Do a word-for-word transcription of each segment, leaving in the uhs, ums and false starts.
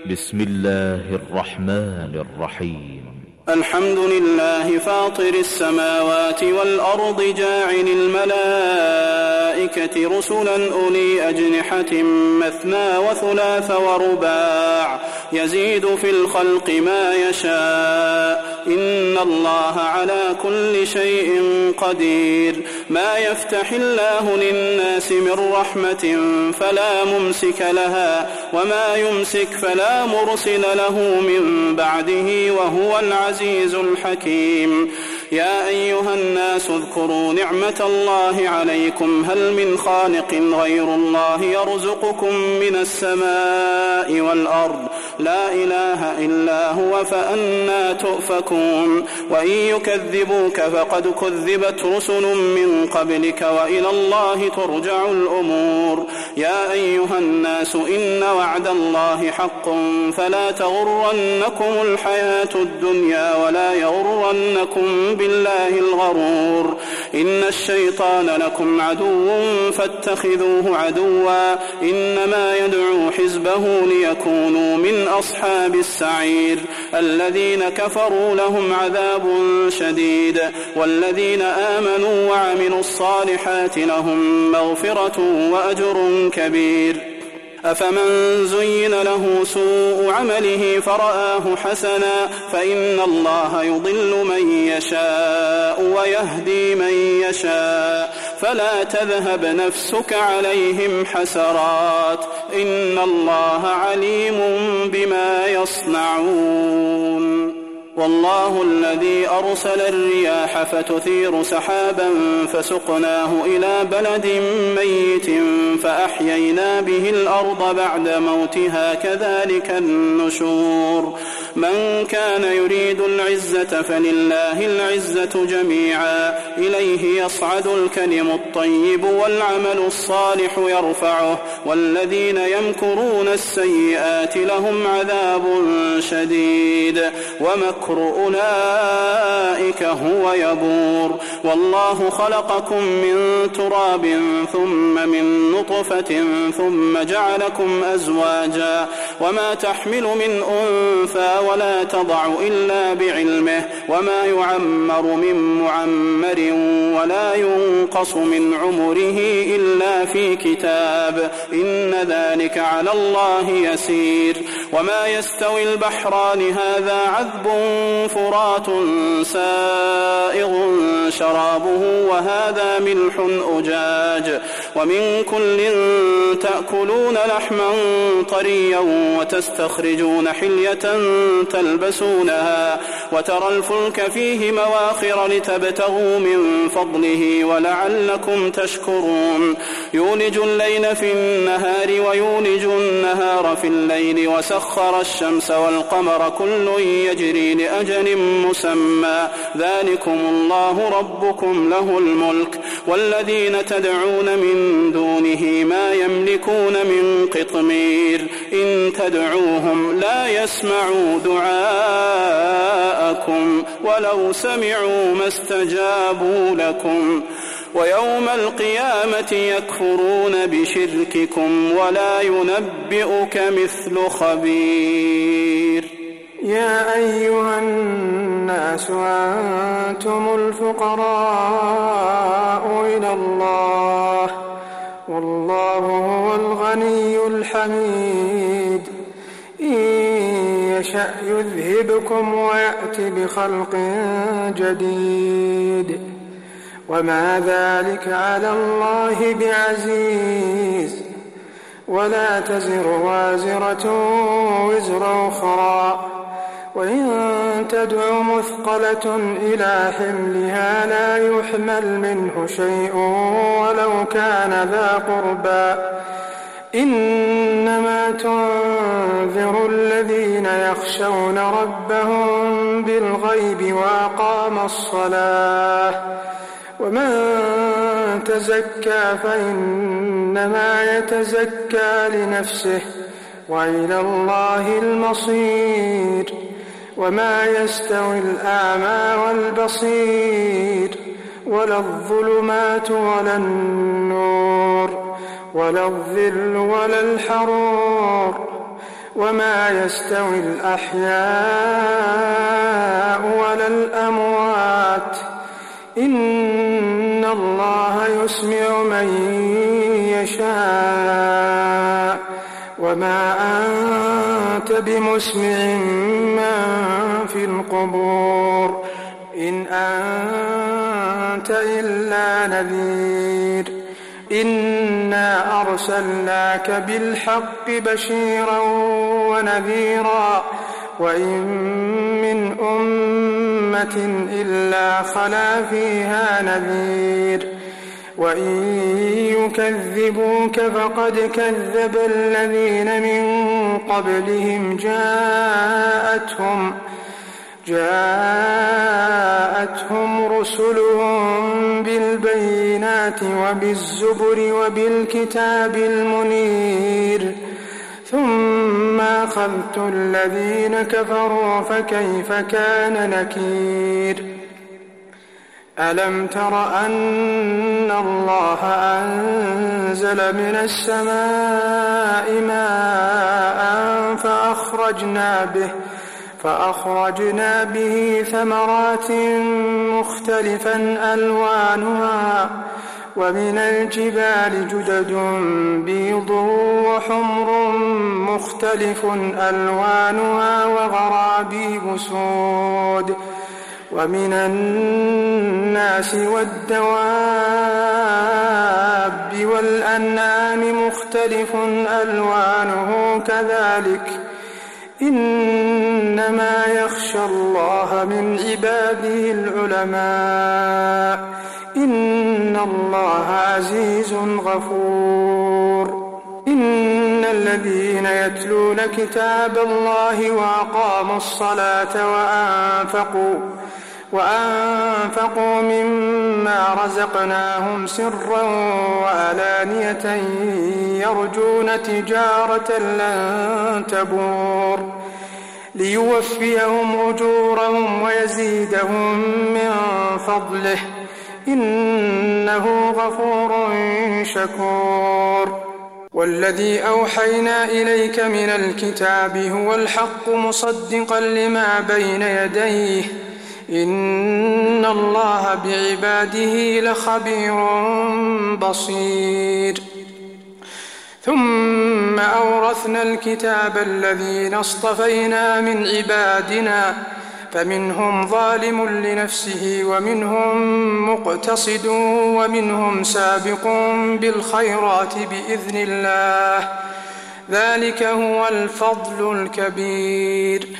بسم الله الرحمن الرحيم. الحمد لله فاطر السماوات والأرض جاعل الملائكة رسلا أولي أجنحة مثنى وثلاث ورباع يزيد في الخلق ما يشاء إن الله على كل شيء قدير. ما يفتح الله للناس من رحمة فلا ممسك لها وما يمسك فلا مرسل له من بعده وهو العزيز الحكيم. يا أيها الناس اذكروا نعمة الله عليكم هل من خالق غير الله يرزقكم من السماء والأرض لا إله إلا هو فأنى تؤفكون. وإن يكذبوك فقد كذبت رسل من قبلك وإلى الله ترجع الأمور. يا أيها الناس إن وعد الله حق فلا تغرنكم الحياة الدنيا ولا يغرنكم بالله الغرور. إن الشيطان لكم عدو فاتخذوه عدوا إنما يدعو حزبه ليكونوا من أصحاب السعير. الذين كفروا لهم عذاب شديد والذين آمنوا وعملوا الصالحات لهم مغفرة وأجر كبير. أفمن زين له سوء عمله فرآه حسنا فإن الله يضل من يشاء ويهدي من يشاء فلا تذهب نفسك عليهم حسرات إن الله عليم بما يصنعون. والله الذي أرسل الرياح فتثير سحابا فسقناه إلى بلد ميت فأحيينا به الأرض بعد موتها كذلك النشور. من كان يريد العزة فلله العزة جميعا إليه يصعد الكلم الطيب والعمل الصالح يرفعه والذين يمكرون السيئات لهم عذاب شديد ومكر أولئك هو يبور. والله خلقكم من تراب ثم من نطفة ثم جعلكم أزواجا وما تحمل من أنثى ولا تضع إلا بعلمه وما يعمر من معمر ولا ينقص من عمره إلا في كتاب إن ذلك على الله يسير. وما يستوي البحران هذا عذب فرات سائغ شرابه وهذا ملح أجاج ومن كل تأكلون لحما طريا وتستخرجون حلية تلبسونها وترى الفلك فيه مواخر لتبتغوا من فضله ولعلكم تشكرون. يولج الليل في النهار ويولج النهار في الليل وسخر الشمس والقمر كل يجري لأجل مسمى ذلكم الله ربكم له الملك والذين تدعون من دونه ما يملكون من قطمير إن تدعوهم لا يسمعوا دعاءكم ولو سمعوا ما استجابوا لكم ويوم القيامة يكفرون بشرككم ولا ينبئك مثل خبير. يا أيها الناس أنتم الفقراء إلى الله والله هو الغني الحميد. إن يشأ يذهبكم ويأت بخلق جديد وما ذلك على الله بعزيز. ولا تزر وازرة وزر أخرى وإن تدع مثقلة إلى حملها لا يحمل منه شيء ولو كان ذا قربى إنما تنذر الذين يخشون ربهم بالغيب وأقام الصلاة ومن تزكى فإنما يتزكى لنفسه وإلى الله المصير. وما يستوي الأعمى والبصير ولا الظلمات ولا النور ولا الظل ولا الحرور وما يستوي الأحياء ولا الأموات إن الله يسمع من يشاء وما أنت بمسمع من في القبور إن أنت إلا نذير إنا أرسلناك بالحق بشيرا ونذيرا وإن من أمة إلا خلا فيها نذير وإن يكذبوك فقد كذب الذين من قبلهم جاءتهم جاءتهم رسلهم بالبينات وبالزبر وبالكتاب المنير ثم أخذت الذين كفروا فكيف كان نكير ألم تر أن الله أنزل من السماء ماء فأخرجنا به فأخرجنا به ثمرات مختلفا ألوانها ومن الجبال جدد بيض وحمر مختلف ألوانها وغرابيب سود ومن الناس والدواب والأنعام مختلف ألوانه كذلك إنما يخشى الله من عباده العلماء إن الله عزيز غفور إن الذين يتلون كتاب الله وأقاموا الصلاة وأنفقوا وأنفقوا مما رزقناهم سرا وعلانية يرجون تجارة لن تبور ليوفيهم أجورهم ويزيدهم من فضله إنه غفور شكور والذي أوحينا إليك من الكتاب هو الحق مصدقا لما بين يديه إن الله بعباده لخبير بصير ثم أورثنا الكتاب الذين اصطفينا من عبادنا فمنهم ظالم لنفسه ومنهم مقتصد ومنهم سابق بالخيرات بإذن الله ذلك هو الفضل الكبير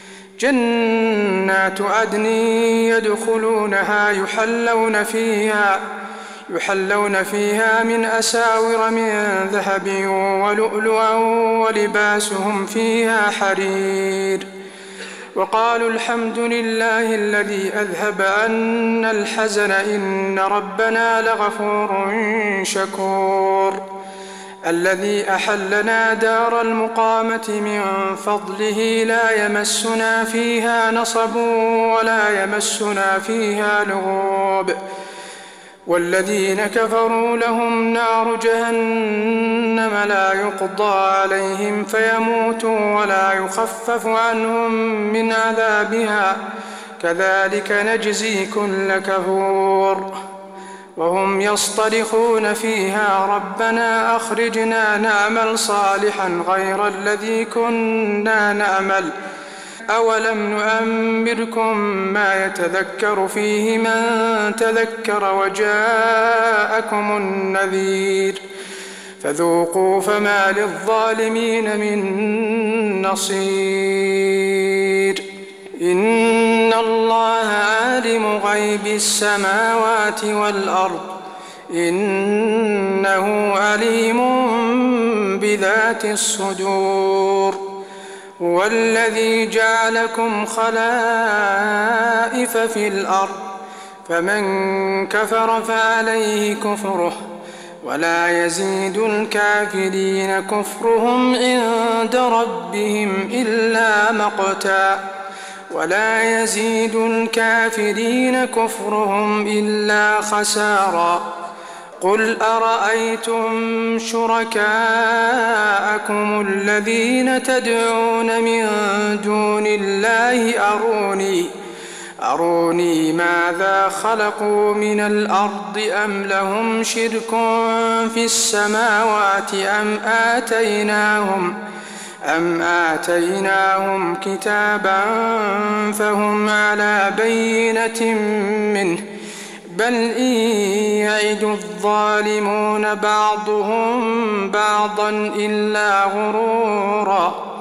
جنات عدن يدخلونها يحلون فيها يحلون فيها من أساور من ذهب ولؤلؤا ولباسهم فيها حرير وقالوا الحمد لله الذي أذهب عنا الحزن إن ربنا لغفور شكور الذي أحلنا دار المقامة من فضله لا يمسنا فيها نصب ولا يمسنا فيها لغوب والذين كفروا لهم نار جهنم لا يقضى عليهم فيموتوا ولا يخفف عنهم من عذابها كذلك نجزي كل كفور وهم يصطرخون فيها ربنا أخرجنا نعمل صالحا غير الذي كنا نعمل أولم نؤمركم ما يتذكر فيه من تذكر وجاءكم النذير فذوقوا فما للظالمين من نصير إن الله عالم غيب السماوات والأرض إنه عليم بذات الصدور هو الذي جعلكم خلائف في الأرض فمن كفر فعليه كفره ولا يزيد الكافرين كفرهم عند ربهم إلا مقتا ولا يزيد الكافرين كفرهم إلا خسارا قل أرأيتم شركاءكم الذين تدعون من دون الله أروني أروني ماذا خلقوا من الأرض أم لهم شرك في السماوات أم آتيناهم أم آتيناهم كتابا فهم على بينة منه بل إن يعد الظالمون بعضهم بعضا إلا غرورا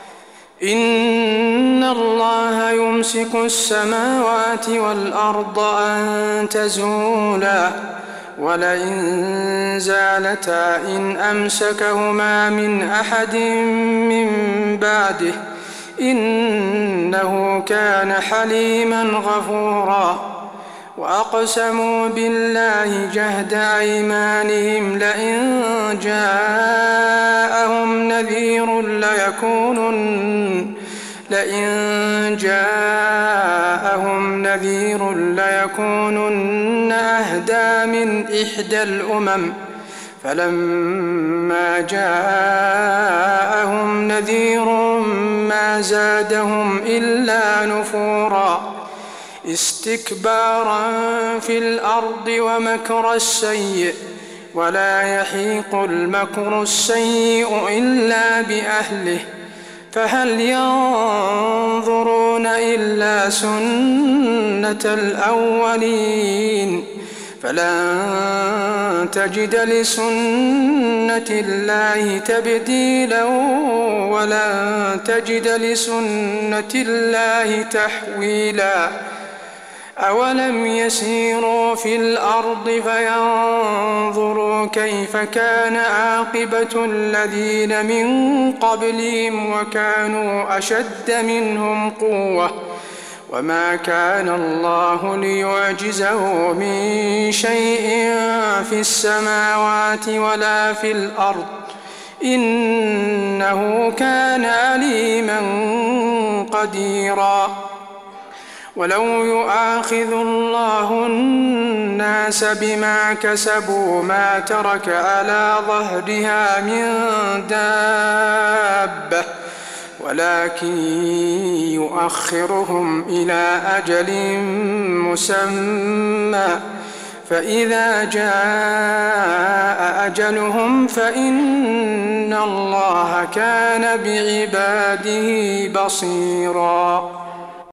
إن الله يمسك السماوات والأرض أن تزولا ولئن زالتا إن أمسكهما من أحد من بعده إنه كان حليما غفورا وأقسموا بالله جهد أيمانهم لئن جاءهم نذير ليكونن لئن جاءهم نذير ليكونن أهدى من إحدى الأمم فلما جاءهم نذير ما زادهم إلا نفورا استكبارا في الأرض ومكر السيء ولا يحيق المكر السيء إلا بأهله فهل ينظرون إلا سنة الأولين فلن تجد لسنة الله تبديلا ولن تجد لسنة الله تحويلا أولم يسيروا في الأرض فينظروا كيف كان عاقبة الذين من قبلهم وكانوا أشد منهم قوة وما كان الله ليعجزه من شيء في السماوات ولا في الأرض إنه كان عليما قديرا ولو يؤاخذ الله الناس بما كسبوا ما ترك على ظهرها من دابة ولكن يؤخرهم إلى أجل مسمى فإذا جاء أجلهم فإن الله كان بعباده بصيراً